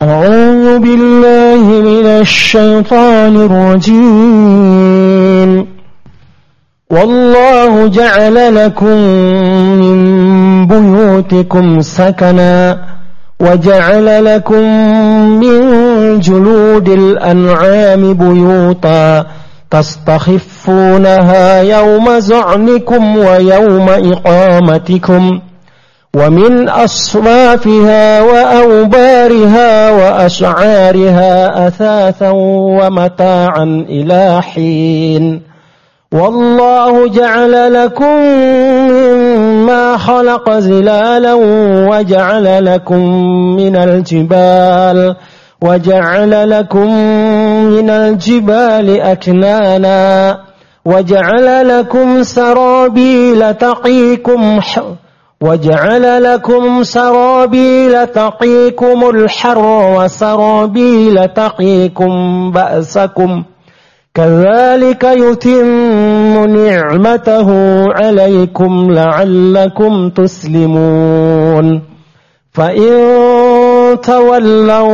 أعوذ بالله من الشيطان الرجيم والله جعل لكم من بيوتكم سكنا وجعل لكم من جلود الأنعام بيوتا تستخفونها يوم زعنكم ويوم إقامتكم ومن أصوافها وأوبارها وأشعارها أثاثا ومتاعا إلى حين والله جعل لكم مما خلق زلالا وجعل لكم من الجبال أكنانا وجعل لكم سرابيل تقيكم الحر وسرابيل تقيكم بأسكم كذلك يتم نعمته عليكم لعلكم تسلمون فإن تولوا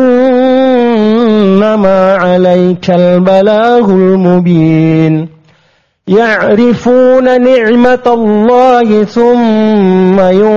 فإنما عليك البلاغ المبين يعرفون نعمة الله ثم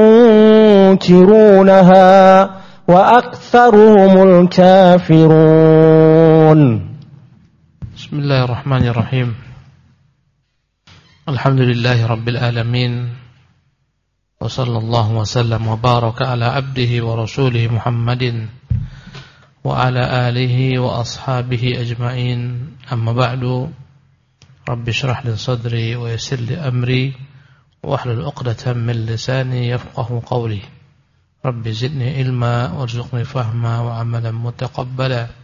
ينكرونها وأكثرهم الكافرون. Bismillahirrahmanirrahim. Alhamdulillahi rabbil alamin. Wa sallallahu wa sallam wa baraka ala abdihi wa rasulihi Muhammadin wa ala alihi wa ashabihi ajma'in. Amma ba'du. Rabbi shrah li sadri wa yassir li amri wa hlul 'uqdatam min lisani yafqahu qawli. Rabbi zidni ilma warzuqni fahma wa 'amalan mutaqabbala.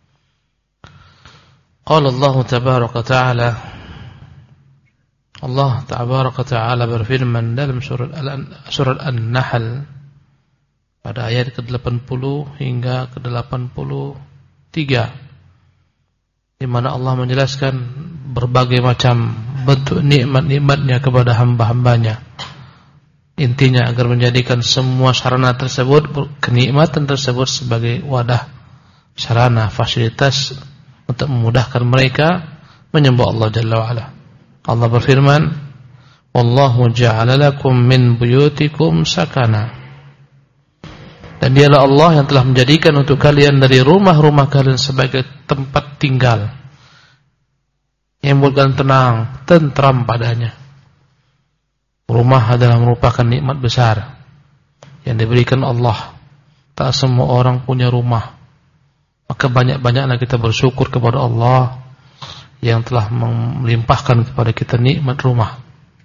Qala Allah tabaraka ta'ala, Allah tabaraka ta'ala berfirman dalam surah An-Nahl pada ayat ke-80 hingga ke-83, di mana Allah menjelaskan berbagai macam bentuk nikmat-nikmatnya kepada hamba-hambanya. Intinya agar menjadikan semua sarana tersebut, kenikmatan tersebut sebagai wadah, sarana, fasilitas untuk memudahkan mereka menyembah Allah Jalla wa'ala. Allah berfirman, Wallahu ja'ala lakum min buyutikum sakana. Dan dialah Allah yang telah menjadikan untuk kalian dari rumah-rumah kalian sebagai tempat tinggal yang membuat tenang, tentram padanya. Rumah adalah merupakan nikmat besar yang diberikan Allah. Tak semua orang punya rumah. Maka banyak-banyaklah kita bersyukur kepada Allah yang telah melimpahkan kepada kita nikmat rumah.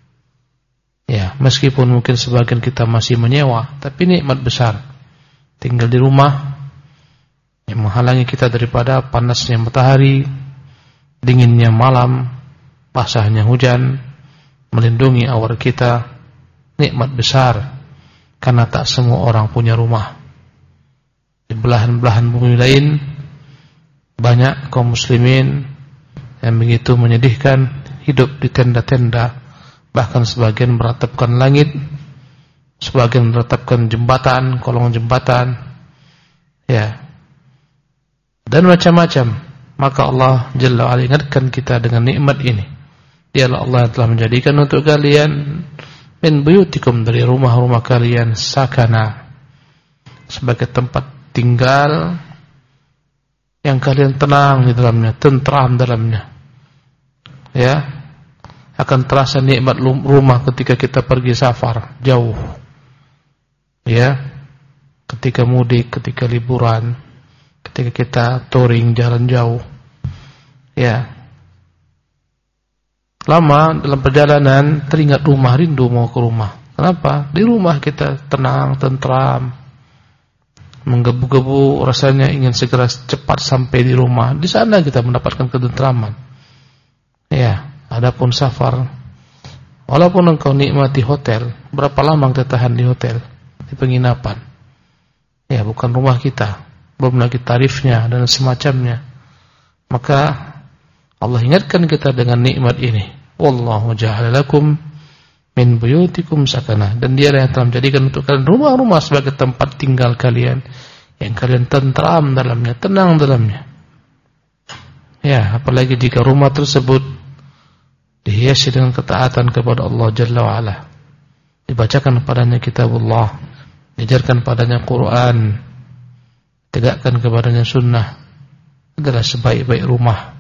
Ya, meskipun mungkin sebagian kita masih menyewa, tapi nikmat besar. Tinggal di rumah yang menghalangi kita daripada panasnya matahari, dinginnya malam, basahnya hujan, melindungi awal kita. Nikmat besar, karena tak semua orang punya rumah. Di belahan-belahan bumi lain banyak kaum muslimin yang begitu menyedihkan, hidup di tenda-tenda, bahkan sebagian meratapkan langit, sebagian meratapkan jembatan, kolong jembatan, ya, dan macam-macam. Maka Allah Jalla wa'ala ingatkan kita dengan nikmat ini. Dialah Allah yang telah menjadikan untuk kalian min buyutikum, dari rumah-rumah kalian, sakana, sebagai tempat tinggal yang kalian tenang di dalamnya, tentram dalamnya. Ya, akan terasa nikmat rumah ketika kita pergi safar jauh. Ya, ketika mudik, ketika liburan, ketika kita touring jalan jauh. Ya, lama dalam perjalanan teringat rumah, rindu mau ke rumah. Kenapa? Di rumah kita tenang, tentram, menggebu-gebu, rasanya ingin segera cepat sampai di rumah. Di sana kita mendapatkan ketentraman. Ya, adapun safar, walaupun engkau nikmati hotel, berapa lama kita tahan di hotel, di penginapan? Ya, bukan rumah kita, belum lagi tarifnya dan semacamnya. Maka Allah ingatkan kita dengan nikmat ini. Wallahu ja'ala lakum min buyutikum sakana. Dan Dia yang telah menjadikan untuk kalian rumah-rumah sebagai tempat tinggal kalian yang kalian tentram dalamnya, tenang dalamnya. Ya, apalagi jika rumah tersebut dihiasi dengan ketaatan kepada Allah Jalla wa'ala, dibacakan padanya kitabullah, diajarkan padanya Quran, tegakkan kepadanya sunnah, adalah sebaik-baik rumah.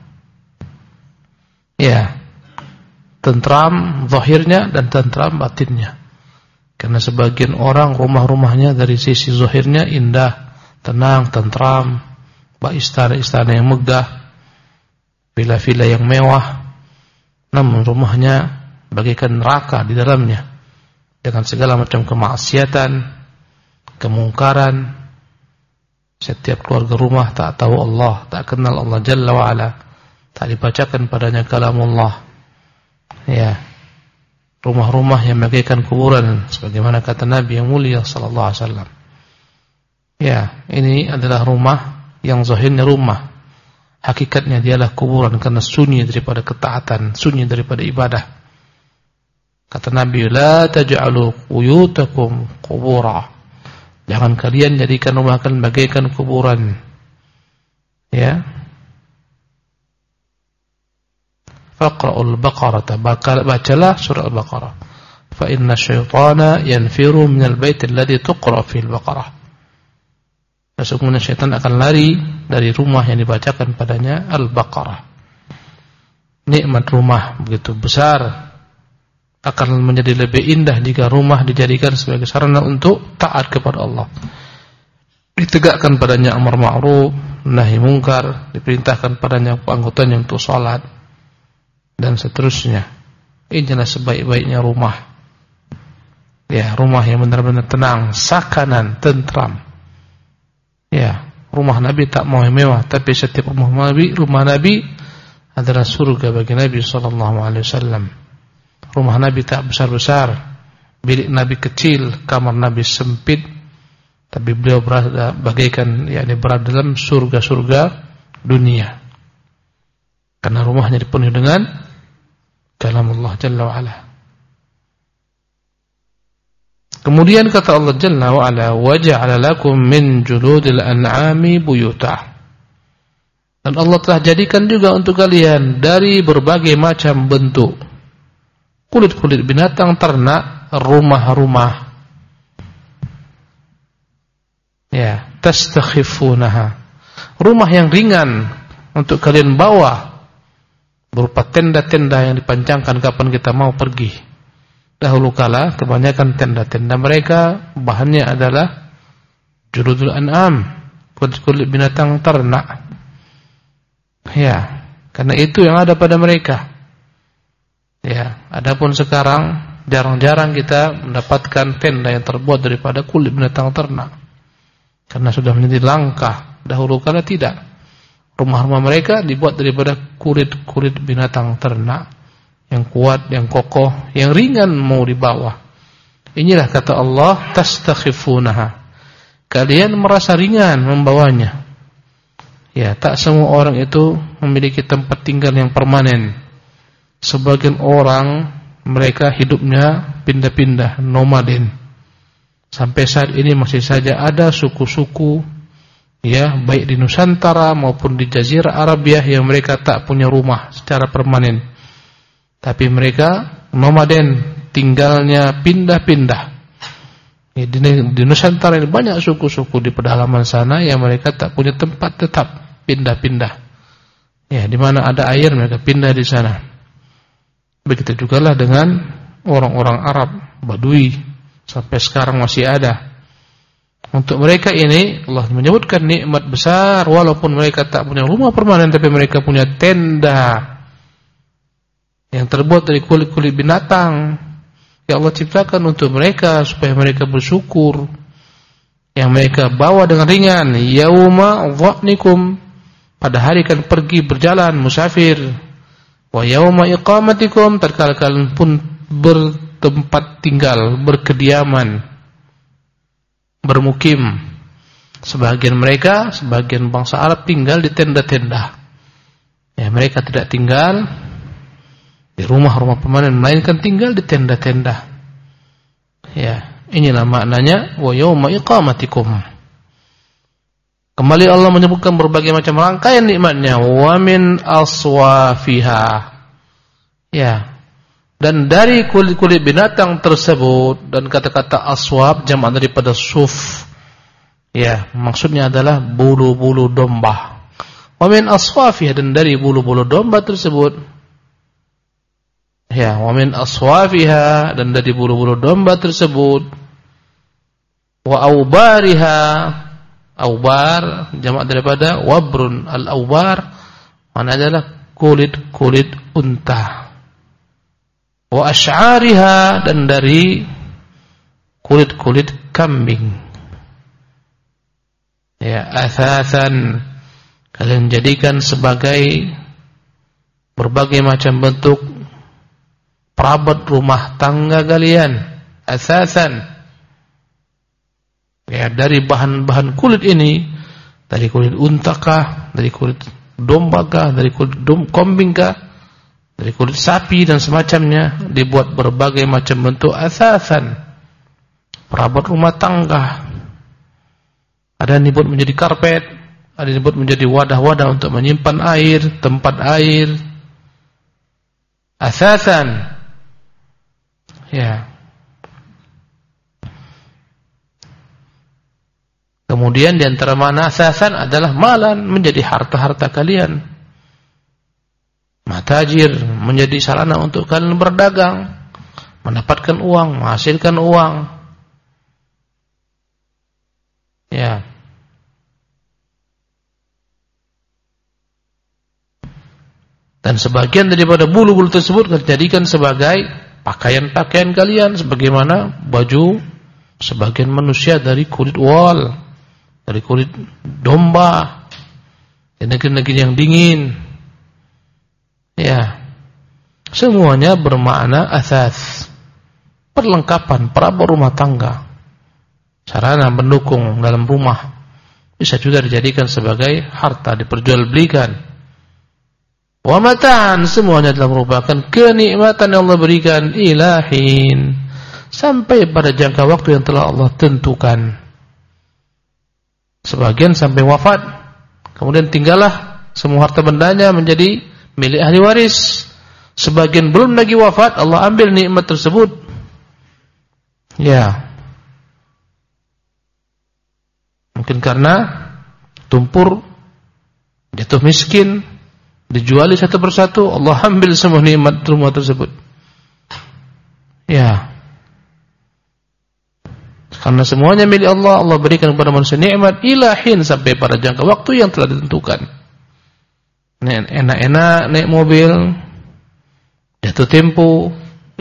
Ya, tentram zahirnya dan tentram batinnya. Karena sebagian orang rumah-rumahnya dari sisi zahirnya indah, tenang, tentram, istana-istana yang megah, villa-villa yang mewah, namun rumahnya bagaikan neraka di dalamnya, dengan segala macam kemaksiatan, kemungkaran. Setiap keluarga rumah tak tahu Allah, tak kenal Allah Jalla wa'ala, tak dibacakan padanya kalamullah. Ya, rumah-rumah yang bagaikan kuburan, sebagaimana kata Nabi yang mulia sallallahu alaihi wasallam. Ya, ini adalah rumah yang zahirnya rumah, hakikatnya dialah kuburan, karena sunyi daripada ketaatan, sunyi daripada ibadah. Kata Nabi, la taj'alu buyutakum qubura. Jangan kalian jadikan rumah kalian bagaikan kuburan. Ya. Faqra'ul Baqarah, bacalah surah Al-Baqarah. Fa inna syaitana yanfiru minal bait alladhi tuqra fil Baqarah. Sesungguhnya syaitan akan lari dari rumah yang dibacakan padanya Al-Baqarah. Nikmat rumah begitu besar, akan menjadi lebih indah jika rumah dijadikan sebagai sarana untuk taat kepada Allah. Ditegakkan padanya amar ma'ruf, nahi mungkar, diperintahkan padanya anggotanya untuk salat, dan seterusnya. Inilah sebaik-baiknya rumah. Ya, rumah yang benar-benar tenang, sakanan, tentram. Ya, rumah Nabi tak mewah, tapi setiap rumah Nabi adalah surga bagi Nabi sallallahu alaihi wasallam. Rumah Nabi tak besar-besar, bilik Nabi kecil, kamar Nabi sempit, tapi beliau berada bagaikan, berada dalam surga-surga dunia. Karena rumahnya dipenuhi dengan kalamullah Jalla wa'ala. Kemudian kata Allah Jalla wa'ala, waja'ala lakum min juludil an'ami buyutah. Dan Allah telah jadikan juga untuk kalian dari berbagai macam bentuk kulit-kulit binatang ternak, rumah-rumah. Ya, tastakhifunaha. Rumah yang ringan untuk kalian bawa, berupa tenda-tenda yang dipancangkan kapan kita mau pergi. Dahulu kala kebanyakan tenda-tenda mereka bahannya adalah juludul an'am, kulit-kulit binatang ternak. Ya, karena itu yang ada pada mereka. Ya, adapun sekarang jarang-jarang kita mendapatkan tenda yang terbuat daripada kulit binatang ternak, karena sudah menjadi langka. Dahulu kala tidak. Rumah-rumah mereka dibuat daripada kulit-kulit binatang ternak yang kuat, yang kokoh, yang ringan mau dibawa. Inilah kata Allah, tastakhifunaha. Kalian merasa ringan membawanya. Ya, tak semua orang itu memiliki tempat tinggal yang permanen. Sebagian orang mereka hidupnya pindah-pindah, nomaden. Sampai saat ini masih saja ada suku-suku, ya, baik di Nusantara maupun di Jazirah Arabia, yang mereka tak punya rumah secara permanen, tapi mereka nomaden, tinggalnya pindah-pindah. Ya, di Nusantara ini banyak suku-suku di pedalaman sana yang mereka tak punya tempat tetap, pindah-pindah. Ya, di mana ada air mereka pindah di sana. Begitu jugalah dengan orang-orang Arab, Badui, sampai sekarang masih ada. Untuk mereka ini Allah menyebutkan nikmat besar, walaupun mereka tak punya rumah permanen, tapi mereka punya tenda yang terbuat dari kulit-kulit binatang yang Allah ciptakan untuk mereka supaya mereka bersyukur, yang mereka bawa dengan ringan. Yauma dha'nikum, pada hari kan pergi berjalan musafir. Wa yauma iqamatikum, tatkala kalian pun bertempat tinggal, berkediaman, bermukim. Sebagian mereka, sebagian bangsa Arab tinggal di tenda-tenda. Ya, mereka tidak tinggal di rumah-rumah permanen, melainkan tinggal di tenda-tenda. Ya, inilah maknanya wa yauma iqamatikum. Kembali Allah menyebutkan berbagai macam rangkaian nikmatnya. Wa min aswafiha. Ya. Dan dari kulit-kulit binatang tersebut, dan kata-kata aswab jamak daripada suf. Ya, maksudnya adalah bulu-bulu domba. Wa min aswafiha, dan dari bulu-bulu domba tersebut. Ya, wa min aswafiha, dan dari bulu-bulu domba tersebut. Wa aubariha, aubar jamak daripada wabrun. Al-aubar maknanya adalah kulit-kulit unta. Wa asy'ariha, dan dari kulit-kulit kambing. Ya, athatan, kalian jadikan sebagai berbagai macam bentuk perabot rumah tangga kalian. Athatan. Ya, dari bahan-bahan kulit ini, dari kulit unta kah, dari kulit domba kah, dari kulit kambing kah, dari kulit sapi dan semacamnya, dibuat berbagai macam bentuk asasan, perabot rumah tangga. Ada yang dibuat menjadi karpet, ada yang dibuat menjadi wadah-wadah untuk menyimpan air, tempat air. Asasan. Ya. Kemudian di antara makna asasan adalah malan, menjadi harta-harta kalian. Matajir, menjadi sarana untuk kalian berdagang, mendapatkan uang, menghasilkan uang. Ya. Dan sebagian daripada bulu-bulu tersebut dijadikan sebagai pakaian-pakaian kalian, sebagaimana baju sebagian manusia dari kulit wol, dari kulit domba, di negeri-negeri yang dingin. Ya, semuanya bermakna asas, perlengkapan, perabot rumah tangga, sarana pendukung dalam rumah. Bisa juga dijadikan sebagai harta, diperjualbelikan. Wa mataan, semuanya adalah merupakan kenikmatan yang Allah berikan ilahin, sampai pada jangka waktu yang telah Allah tentukan. Sebagian sampai wafat, kemudian tinggallah semua harta bendanya menjadi milik ahli waris. Sebagian belum lagi wafat, Allah ambil nikmat tersebut. Ya, mungkin karena tumpur, jatuh miskin, dijuali satu persatu, Allah ambil semua nikmat rumah tersebut. Ya, karena semuanya milik Allah, Allah berikan kepada manusia nikmat ilahin sampai pada jangka waktu yang telah ditentukan. Enak-enak naik mobil, jatuh tempo,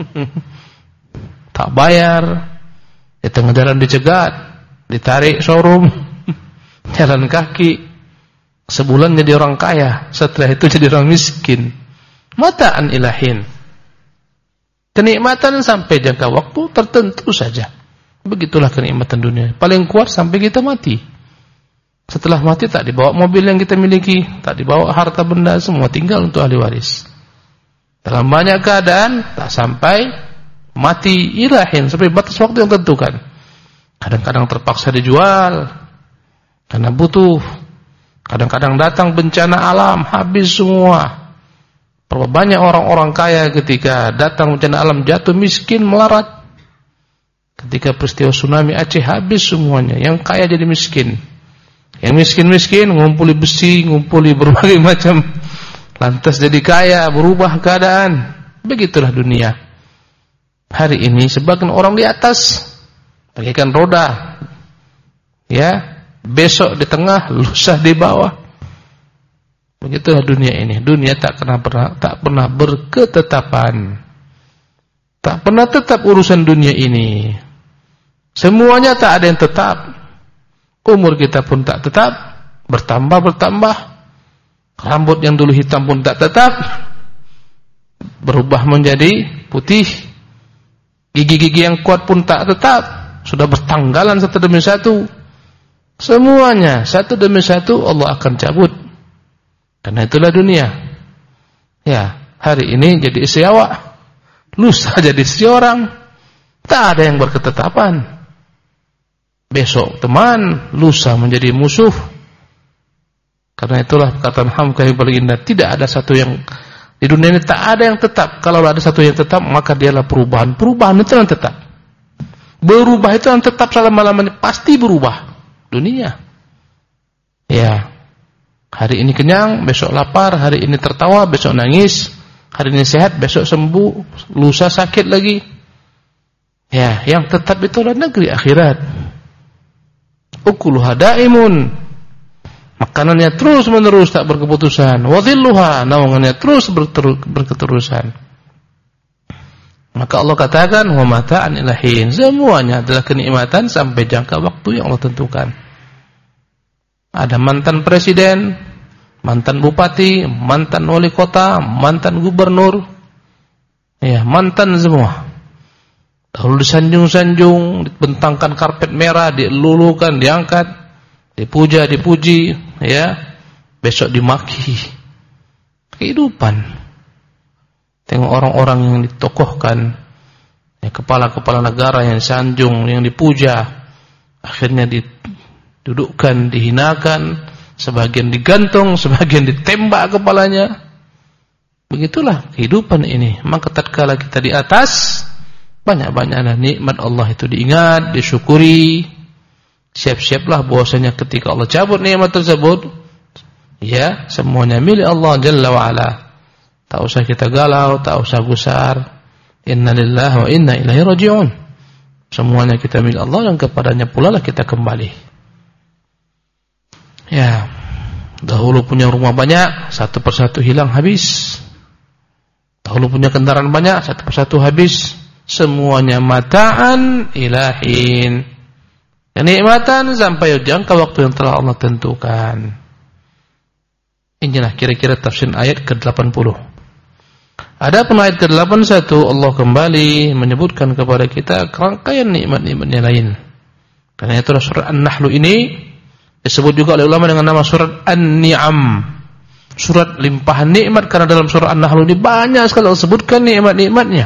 tak bayar, di tengah jalan dicegat, ditarik showroom, jalan kaki, sebulan jadi orang kaya, setelah itu jadi orang miskin. Mataan ilahin, kenikmatan sampai jangka waktu tertentu saja. Begitulah kenikmatan dunia. Paling kuat sampai kita mati. Setelah mati tak dibawa mobil yang kita miliki, tak dibawa harta benda, semua tinggal untuk ahli waris. Dalam banyak keadaan tak sampai mati ilahin, sampai batas waktu yang tentukan. Kadang-kadang terpaksa dijual karena butuh. Kadang-kadang datang bencana alam, habis semua. Berapa banyak orang-orang kaya ketika datang bencana alam jatuh miskin melarat. Ketika peristiwa tsunami Aceh habis semuanya, yang kaya jadi miskin, yang miskin-miskin ngumpuli besi, ngumpuli berbagai macam, lantas jadi kaya, berubah keadaan. Begitulah dunia. Hari ini sebagian orang di atas bagaikan roda, ya, besok di tengah, lusa di bawah. Begitulah dunia ini. Dunia tak pernah berketetapan, tak pernah tetap urusan dunia ini. Semuanya tak ada yang tetap. Umur kita pun tak tetap, bertambah. Rambut yang dulu hitam pun tak tetap, berubah menjadi putih. Gigi-gigi yang kuat pun tak tetap, sudah bertanggalan satu demi satu. Semuanya satu demi satu Allah akan cabut. Karena itulah dunia. Ya, hari ini jadi istri awak, lusa jadi istri orang. Tak ada yang berketetapan. Besok teman, lusa menjadi musuh. Karena itulah perkataan hamka yang paling indah, tidak ada satu yang di dunia ini, tak ada yang tetap. Kalau ada satu yang tetap, maka dialah perubahan. Perubahan itu yang tetap. Berubah itu yang tetap selama-lamanya, pasti berubah dunia. Ya. Hari ini kenyang, besok lapar, hari ini tertawa, besok nangis, hari ini sehat, besok sembuh, lusa sakit lagi. Ya, yang tetap itu adalah negeri akhirat. Ukuluha daimun. Makanannya terus menerus tak berkeputusan. Wa dhilluha, naungannya terus berketerusan. Maka Allah katakan, wa mata'an ilahin. Semuanya adalah kenikmatan sampai jangka waktu yang Allah tentukan. Ada mantan presiden, mantan bupati, mantan wali kota, mantan gubernur, ya, mantan semua. Dahulu disanjung-sanjung, dibentangkan karpet merah, dilulukan, diangkat, dipuja, dipuji, ya. Besok dimaki. Kehidupan. Tengok orang-orang yang ditokohkan, ya, kepala-kepala negara yang disanjung, yang dipuja, akhirnya didudukkan, dihinakan, sebagian digantung, sebagian ditembak kepalanya. Begitulah kehidupan ini. Maka tatkala kita di atas, banyak-banyaklah nikmat Allah itu diingat, disyukuri. Siap-siaplah bahwasanya ketika Allah cabut nikmat tersebut, ya, semuanya milik Allah Jalla wa Ala. Tak usah kita galau, tak usah gusar. Inna lillahi wa inna ilaihi raji'un. Semuanya kita milik Allah dan kepadanya pula lah kita kembali. Ya, dahulu punya rumah banyak, satu persatu hilang habis. Dahulu punya kendaraan banyak, satu persatu habis. Semuanya mata'an ilahin. Kenikmatan sampai jangka waktu yang telah Allah tentukan. Inilah kira-kira tafsir ayat ke-80. Adapun ayat ke-81, Allah kembali menyebutkan kepada kita rangkaian nikmat-nikmatnya lain. Karena itu surat An-Nahl ini disebut juga oleh ulama dengan nama surat An-Ni'am. Surat limpahan nikmat, karena dalam surat An-Nahl ini banyak sekali Allah sebutkan nikmat-nikmatnya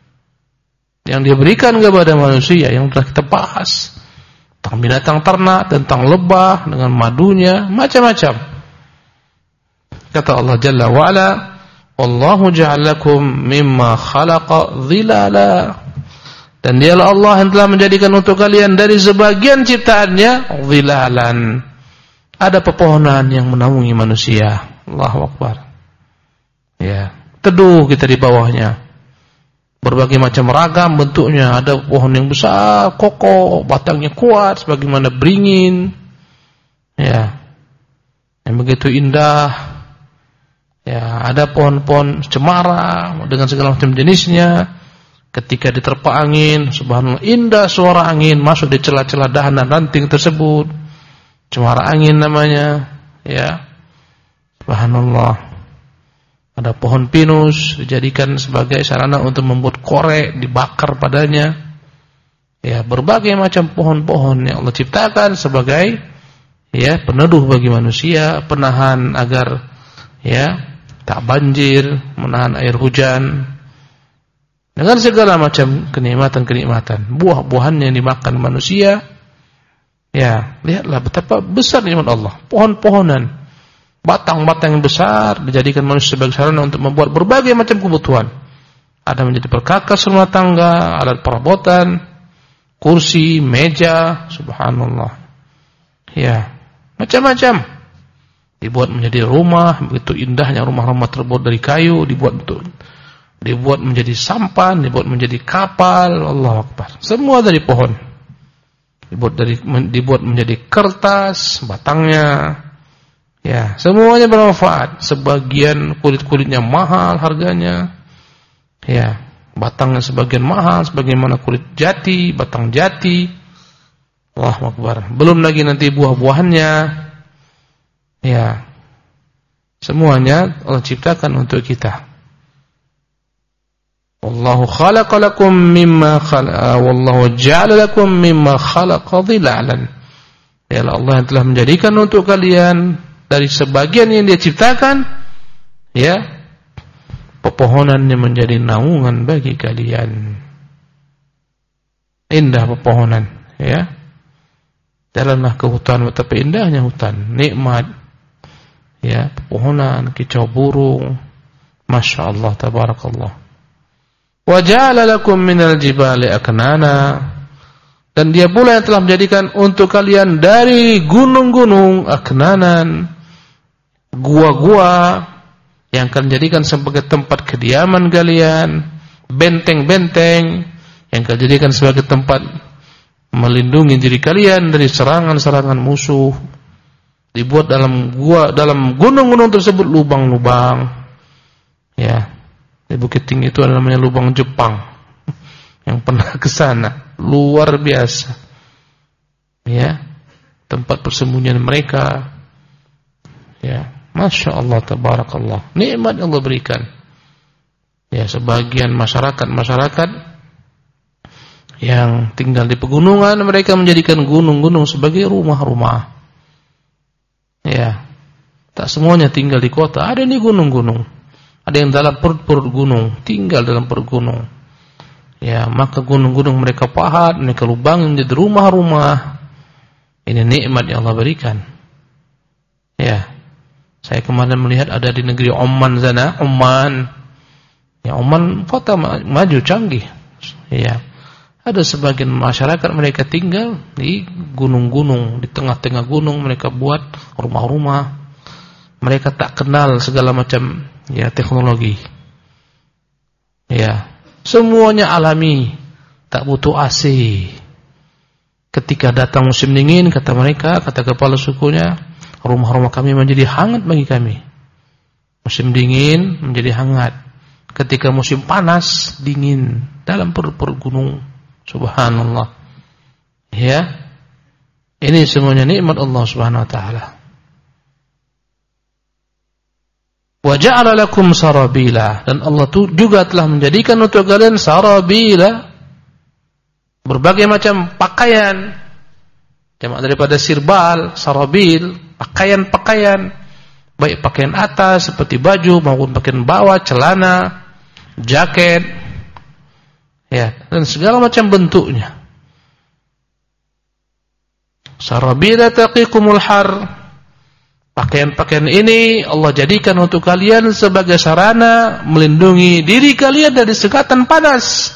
yang diberikan kepada manusia, yang telah kita bahas. Tentang binatang ternak, tentang lebah dengan madunya, macam-macam. Kata Allah Jalla wa'ala, Wallahu ja'alakum mimma khalaqa dhilala. Dan dialah Allah yang telah menjadikan untuk kalian dari sebagian ciptaannya dhilalan. Ada pepohonan yang menaungi manusia. Allahu Akbar. Ya, teduh kita di bawahnya. Berbagai macam ragam bentuknya. Ada pohon yang besar, kokoh, batangnya kuat sebagaimana beringin. Ya. Yang begitu indah. Ya, ada pohon-pohon cemara dengan segala macam jenisnya. Ketika diterpa angin, subhanallah, indah suara angin masuk di celah-celah dahan dan ranting tersebut. Cemara angin namanya, ya. Subhanallah. Ada pohon pinus dijadikan sebagai sarana untuk membuat korek, dibakar padanya. Ya, berbagai macam pohon-pohon yang Allah ciptakan sebagai, ya, peneduh bagi manusia, penahan agar, ya, tak banjir, menahan air hujan. Dengan segala macam kenikmatan-kenikmatan, buah-buahan yang dimakan manusia. Ya, lihatlah betapa besar nikmat Allah. Pohon-pohonan, batang-batang yang besar dijadikan manusia sebagai sarana untuk membuat berbagai macam kebutuhan. Ada menjadi perkakas rumah tangga, alat perabotan, kursi, meja, subhanallah. Ya, macam-macam. Dibuat menjadi rumah, begitu indahnya rumah-rumah terbuat dari kayu, dibuat menjadi sampan, dibuat menjadi kapal. Allahu Akbar. Semua dari pohon. Dibuat menjadi kertas, batangnya. Ya, semuanya bermanfaat. Sebagian kulit-kulitnya mahal harganya. Ya, batangnya sebagian mahal, sebagaimana kulit jati, batang jati. Allahu Akbar. Belum lagi nanti buah-buahannya. Ya, semuanya Allah ciptakan untuk kita. Wallahu khalaqalakum mimma wallahu ja'ala lakum mimma khalaqa dhilalan. Ya Allah yang telah menjadikan untuk kalian dari sebagian yang Dia ciptakan, ya, pepohonan yang menjadi naungan bagi kalian. Indah pepohonan, ya. Jalanlah ke hutan, betapa indahnya hutan, nikmat. ya, pepohonan, kicau burung. Masya Allah, tabarakallah. Wa ja'ala lakum minal jibali aknana, dan dia pula yang telah menjadikan untuk kalian dari gunung-gunung aknanan, gua-gua yang kalian jadikan sebagai tempat kediaman kalian, benteng-benteng yang kalian jadikan sebagai tempat melindungi diri kalian dari serangan-serangan musuh. Dibuat dalam gunung-gunung tersebut lubang-lubang. Ya, di Bukit Tinggi itu ada namanya lubang Jepang. Yang pernah ke sana, luar biasa. Ya, tempat persembunyian mereka. Ya, Masya Allah, tabarakallah. Nikmat yang Allah berikan. Ya, sebagian masyarakat yang tinggal di pegunungan, mereka menjadikan gunung-gunung sebagai rumah-rumah. Ya, tak semuanya tinggal di kota. Ada di gunung-gunung. Ada yang dalam perut-perut gunung, tinggal dalam perut gunung. Ya, maka gunung-gunung mereka pahat, mereka lubang menjadi rumah-rumah. Ini nikmat yang Allah berikan. Ya, saya kemarin melihat ada di negeri Oman sana, Oman. Ya, Oman kota maju canggih. Ya, ada sebagian masyarakat mereka tinggal di gunung-gunung, di tengah-tengah gunung mereka buat rumah-rumah. Mereka tak kenal segala macam ya teknologi. Ya, semuanya alami, tak butuh AC. Ketika datang musim dingin, kata mereka, kata kepala sukunya, rumah-rumah kami menjadi hangat bagi kami. Musim dingin menjadi hangat. Ketika musim panas, dingin dalam perut-perut gunung. Subhanallah. Ya. Ini semuanya nikmat Allah Subhanahu wa taala. Wa ja'ala lakum sarabila, dan Allah juga telah menjadikan untuk kalian sarabila, berbagai macam pakaian. Jamak daripada sirbal, sarabil, pakaian-pakaian, baik pakaian atas seperti baju maupun pakaian bawah, celana, jaket, ya, dan segala macam bentuknya. Sarabila taqikumul har. Pakaian-pakaian ini Allah jadikan untuk kalian sebagai sarana melindungi diri kalian dari sekatan panas.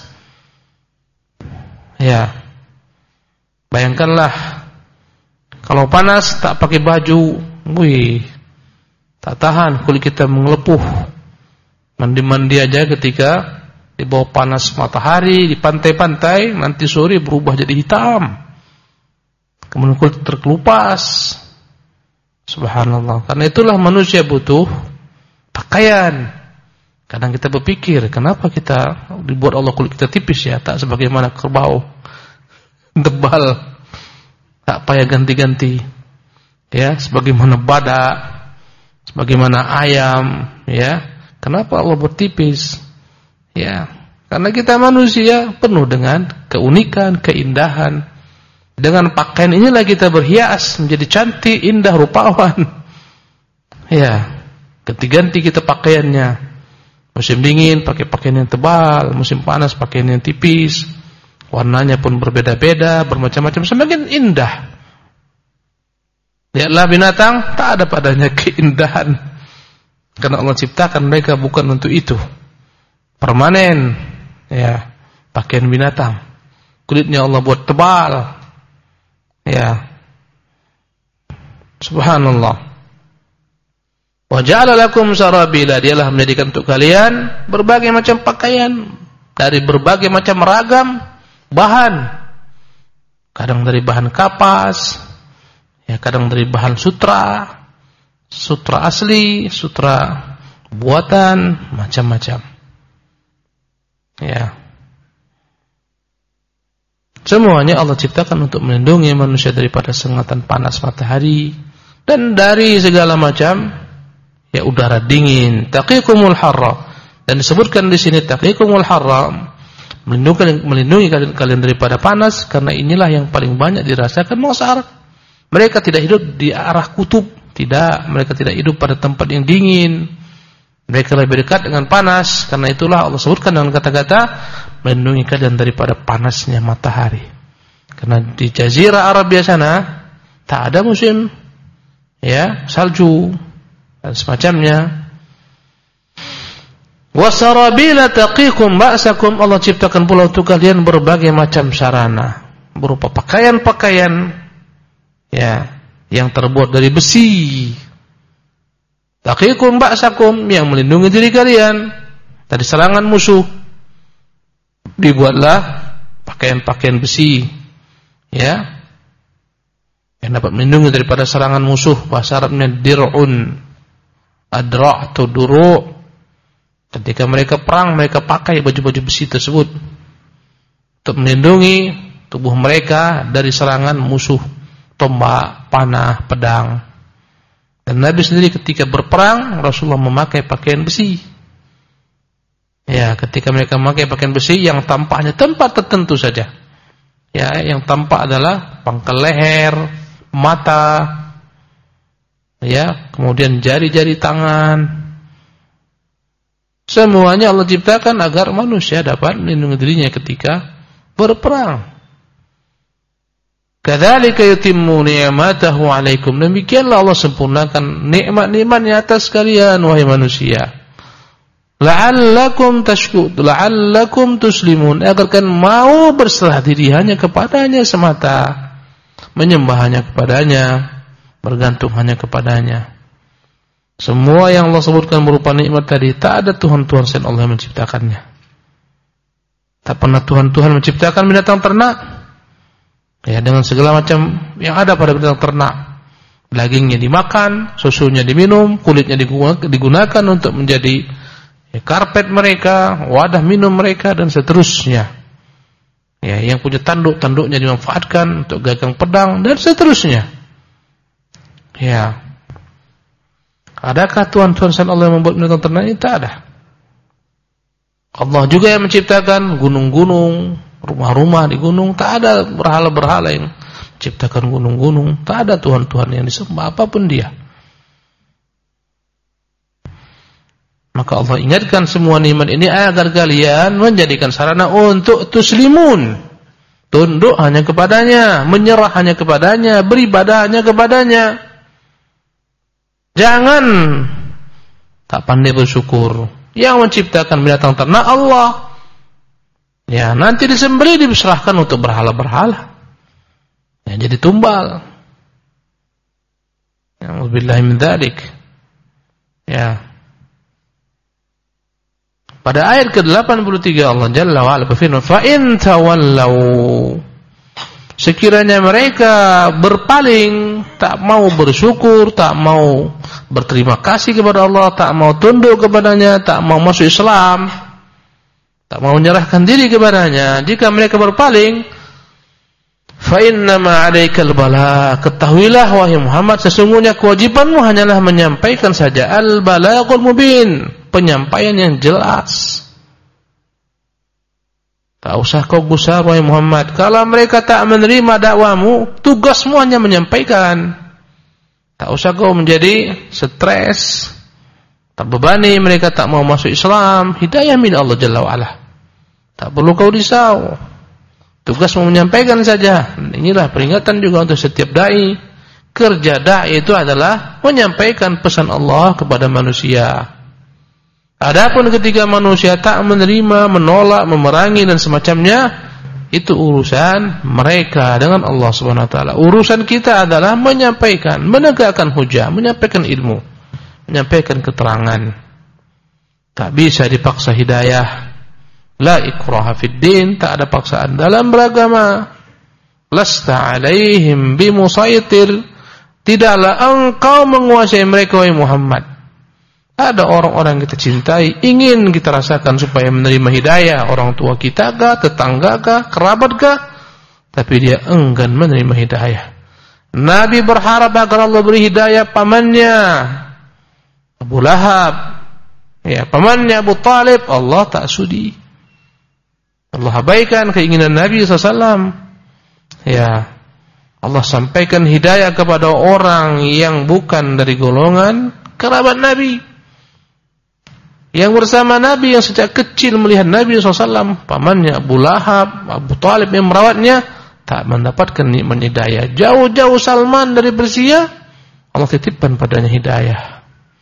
Ya. Bayangkanlah kalau panas tak pakai baju, tak tahan kulit kita mengelepuh. Mandi-mandi aja ketika di bawah panas matahari di pantai-pantai, nanti sore berubah jadi hitam. Kemudian kulit terkelupas. Subhanallah. Karena itulah manusia butuh pakaian. Kadang kita berpikir, kenapa kita dibuat Allah kulit kita tipis ya, tak sebagaimana kerbau tebal, tak payah ganti-ganti. Ya, sebagaimana badak, sebagaimana ayam, ya. Kenapa Allah buat tipis? Ya, karena kita manusia penuh dengan keunikan, keindahan. Dengan pakaian inilah kita berhias, menjadi cantik, indah, rupawan. Ya, ganti-ganti kita pakaiannya. Musim dingin pakai pakaian yang tebal, musim panas pakaian yang tipis. Warnanya pun berbeda-beda, bermacam-macam, semakin indah. Lihatlah binatang, tak ada padanya keindahan. Karena Allah ciptakan mereka bukan untuk itu. Permanen, ya, pakaian binatang. Kulitnya Allah buat tebal. Ya. Subhanallah. Wa ja'ala lakum sarabila, dialah menjadikan untuk kalian berbagai macam pakaian dari berbagai macam ragam bahan. Kadang dari bahan kapas, ya, kadang dari bahan sutra asli, sutra buatan, macam-macam. Ya. Semuanya Allah ciptakan untuk melindungi manusia daripada sengatan panas matahari dan dari segala macam ya udara dingin. Taqikumul harra, dan disebutkan di sini taqikumul harra, melindungi kalian daripada panas, karena inilah yang paling banyak dirasakan masyarakat. Mereka tidak hidup di arah kutub, tidak, mereka tidak hidup pada tempat yang dingin. Mereka lebih dekat dengan panas, karena itulah Allah sebutkan dengan kata-kata melindungi kalian daripada panasnya matahari. Karena di Jazirah Arabia sana tak ada musim ya salju, dan semacamnya. Wasarabila taqikum ba'sakum, Allah ciptakan pula untuk kalian berbagai macam sarana berupa pakaian-pakaian ya yang terbuat dari besi. Taqikum ba'sakum, yang melindungi diri kalian dari serangan musuh. Dibuatlah pakaian-pakaian besi ya yang dapat melindungi daripada serangan musuh. Bahasa Arabnya dir'un, adra' atau duru'. Ketika mereka perang, mereka pakai baju-baju besi tersebut untuk melindungi tubuh mereka dari serangan musuh, tombak, panah, pedang. Dan Nabi sendiri ketika berperang, Rasulullah memakai pakaian besi. Ya, ketika mereka memakai pakaian besi yang tampaknya tempat tertentu saja. Ya, yang tampak adalah pangkal leher, mata, ya, kemudian jari-jari tangan. Semuanya Allah ciptakan agar manusia dapat melindungi dirinya ketika berperang. Kadzalika yutimmu ni'matahu 'alaikum. Demikianlah Allah sempurnakan nikmat-nikmat-Nya atas kalian wahai manusia. La'allakum tuslimun, agar kalian mau berserah diri hanya kepadanya semata, menyembah hanya kepadanya, bergantung hanya kepadanya. Semua yang Allah sebutkan berupa nikmat tadi, tak ada Tuhan-Tuhan selain Allah yang menciptakannya. Tak pernah Tuhan-Tuhan menciptakan binatang ternak ya dengan segala macam yang ada pada binatang ternak. Dagingnya dimakan, susunya diminum, kulitnya digunakan untuk menjadi karpet mereka, wadah minum mereka, dan seterusnya. Ya, yang punya tanduk-tanduknya dimanfaatkan untuk gagang pedang, dan seterusnya. Ya. Adakah Tuhan-Tuhan selain Allah yang membuat binatang ternak ini? Tak ada. Allah juga yang menciptakan gunung-gunung, rumah-rumah di gunung. Tak ada berhala-berhala yang menciptakan gunung-gunung. Tak ada Tuhan-Tuhan yang disembah apapun dia. Maka Allah ingatkan semua nikmat ini agar kalian menjadikan sarana untuk tuslimun, tunduk hanya kepadanya, menyerah hanya kepadanya, beribadah hanya kepadanya. Jangan tak pandai bersyukur. Yang menciptakan binatang ternak Allah. Ya, nanti disembelih diserahkan untuk berhala-berhala. Ya, jadi tumbal. A'udzubillahi min dzalik. Ya. Pada ayat ke-83 Allah Jalla wa Ala berfirman, "Fa in tawallaw", sekiranya mereka berpaling, tak mau bersyukur, tak mau berterima kasih kepada Allah, tak mau tunduk kepadanya, tak mau masuk Islam, tak mau menyerahkan diri kepadanya, jika mereka berpaling, fa innama 'alaikal bala, ketahuilah wahai Muhammad, sesungguhnya kewajibanmu hanyalah menyampaikan saja, al-balaghul mubin, penyampaian yang jelas. Tak usah kau gusar wahai Muhammad. Kalau mereka tak menerima dakwamu, tugasmu hanya menyampaikan. Tak usah kau menjadi stres, tak bebani mereka tak mau masuk Islam. Hidayah min Allah Jalla wa'ala. Tak perlu kau risau. Tugasmu menyampaikan saja. Inilah peringatan juga untuk setiap da'i. Kerja da'i itu adalah menyampaikan pesan Allah kepada manusia. Adapun ketika manusia tak menerima, menolak, memerangi dan semacamnya, itu urusan mereka dengan Allah Subhanahu wa taala. Urusan kita adalah menyampaikan, menegakkan hujah, menyampaikan ilmu, menyampaikan keterangan. Tak bisa dipaksa hidayah. La ikraha fid din, tak ada paksaan dalam beragama. Lasta alaihim bimusaitir, tidaklah engkau menguasai mereka wahai Muhammad. Ada orang-orang kita cintai, ingin kita rasakan supaya menerima hidayah, orang tua kita kah, tetangga kah, kerabat kah, tapi dia enggan menerima hidayah. Nabi berharap agar Allah beri hidayah pamannya Abu Lahab, ya, pamannya Abu Talib, Allah tak sudi. Allah abaikan keinginan Nabi SAW. Ya, Allah sampaikan hidayah kepada orang yang bukan dari golongan kerabat Nabi, yang bersama Nabi, yang sejak kecil melihat Nabi SAW. Pamannya Abu Lahab, Abu Talib yang merawatnya, tak mendapatkan nikmat hidayah. Jauh-jauh Salman dari Persia, Allah titipkan padanya hidayah.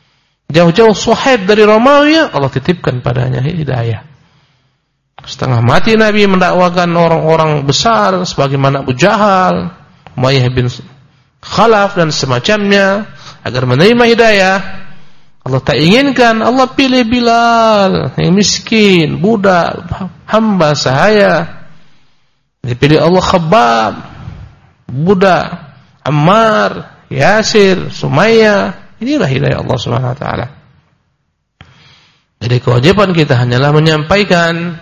Jauh-jauh Suhaib dari Romawi, Allah titipkan padanya hidayah. Setengah mati Nabi mendakwakan orang-orang besar sebagaimana Abu Jahal, Umayyah bin Khalaf dan semacamnya agar menerima hidayah. Allah tak inginkan, Allah pilih Bilal yang miskin, budak, hamba sahaya. Dipilih Allah Khabbab, budak, Ammar, Yasir, Sumayyah. Inilah hidayah Allah Subhanahu wa taala. Jadi kewajiban kita hanyalah menyampaikan,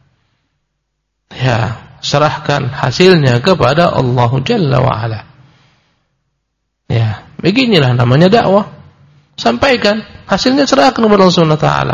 ya, serahkan hasilnya kepada Allah Jalla wa Ala. Ya, beginilah namanya dakwah. Sampaikan, hasilnya serahkan kepada Allah Subhanahu wa taala.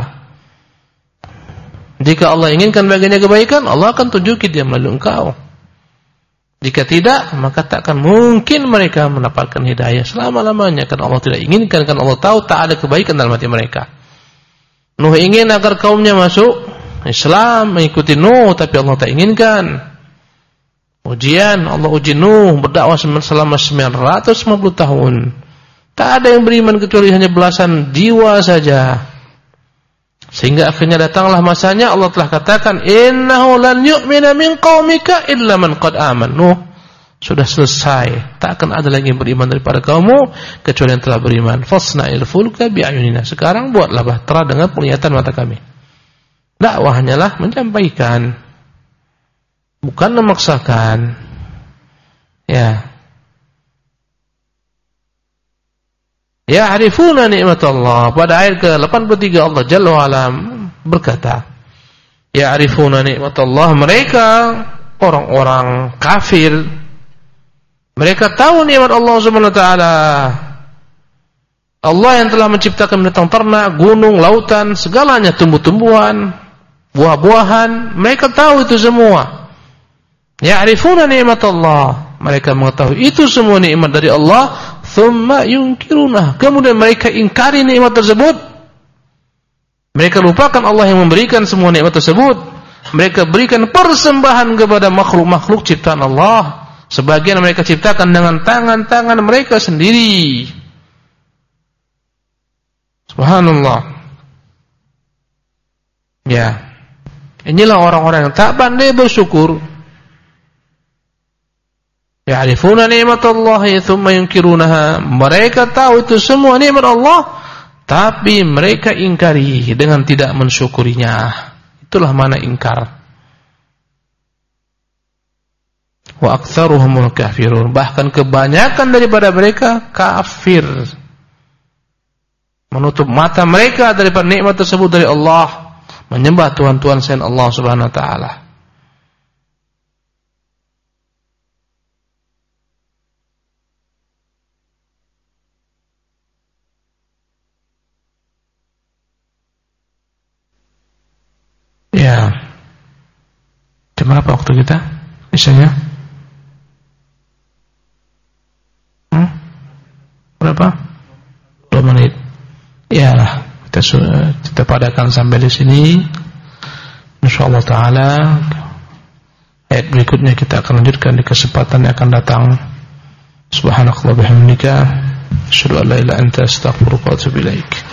Jika Allah inginkan baginya kebaikan, Allah akan tunjuki dia melalui engkau. Jika tidak, maka tak akan mungkin mereka mendapatkan hidayah selama-lamanya. Karena Allah tidak inginkan, karena Allah tahu tak ada kebaikan dalam hati mereka. Nuh ingin agar kaumnya masuk Islam, mengikuti Nuh, tapi Allah tak inginkan. Ujian, Allah uji Nuh berdakwah selama 950 tahun. Tak ada yang beriman kecuali hanya belasan jiwa saja. Sehingga akhirnya datanglah masanya, Allah telah katakan, innahu lan yu'mina min qaumika illa man qad aman. Nuh, sudah selesai. Tak akan ada lagi yang beriman daripada kaummu kecuali yang telah beriman. Fasna'il fulka bi'ayunina. Sekarang buatlah bahtera dengan penglihatan mata kami. Dakwah hanyalah menyampaikan, bukan memaksakan. Ya. Ya'rifuna ni'matallah. Pada ayat ke-83 Allah Jalla wa Ala berkata, Ya'rifuna ni'matallah. Mereka orang-orang kafir, mereka tahu nikmat Allah Subhanahu wa taala. Allah yang telah menciptakan binatang ternak, gunung, lautan, segalanya, tumbuh-tumbuhan, buah-buahan, mereka tahu itu semua. Ya'rifuna ni'matallah. Mereka mengetahui itu semua nikmat dari Allah, thumma yunkirunah. Kemudian mereka ingkari nikmat tersebut. Mereka lupakan Allah yang memberikan semua nikmat tersebut. Mereka berikan persembahan kepada makhluk-makhluk ciptaan Allah. Sebagian mereka ciptakan dengan tangan-tangan mereka sendiri. Subhanallah. Ya. Inilah orang-orang yang tak pandai bersyukur. Ya'rifuna ni'matallahi thumma yunkirunaha. Mereka tahu itu semua nikmat Allah, tapi mereka ingkari dengan tidak mensyukurinya. Itulah mana ingkar. Wa aktsaruhumul kafirun. Bahkan kebanyakan daripada mereka kafir. Menutup mata mereka daripada nikmat tersebut dari Allah, menyembah tuhan-tuhan selain Allah Subhanahu wa taala. Ya. Jam berapa waktu kita? Misalnya? Berapa? 2 menit. Ya, kita padakan sampai di sini. Insyaallah taala ayat berikutnya kita akan lanjutkan di kesempatan yang akan datang. Subhanakallah bihamdika, asyhadu an la ilaha illa anta, astaghfiruka wa atubu ilaik.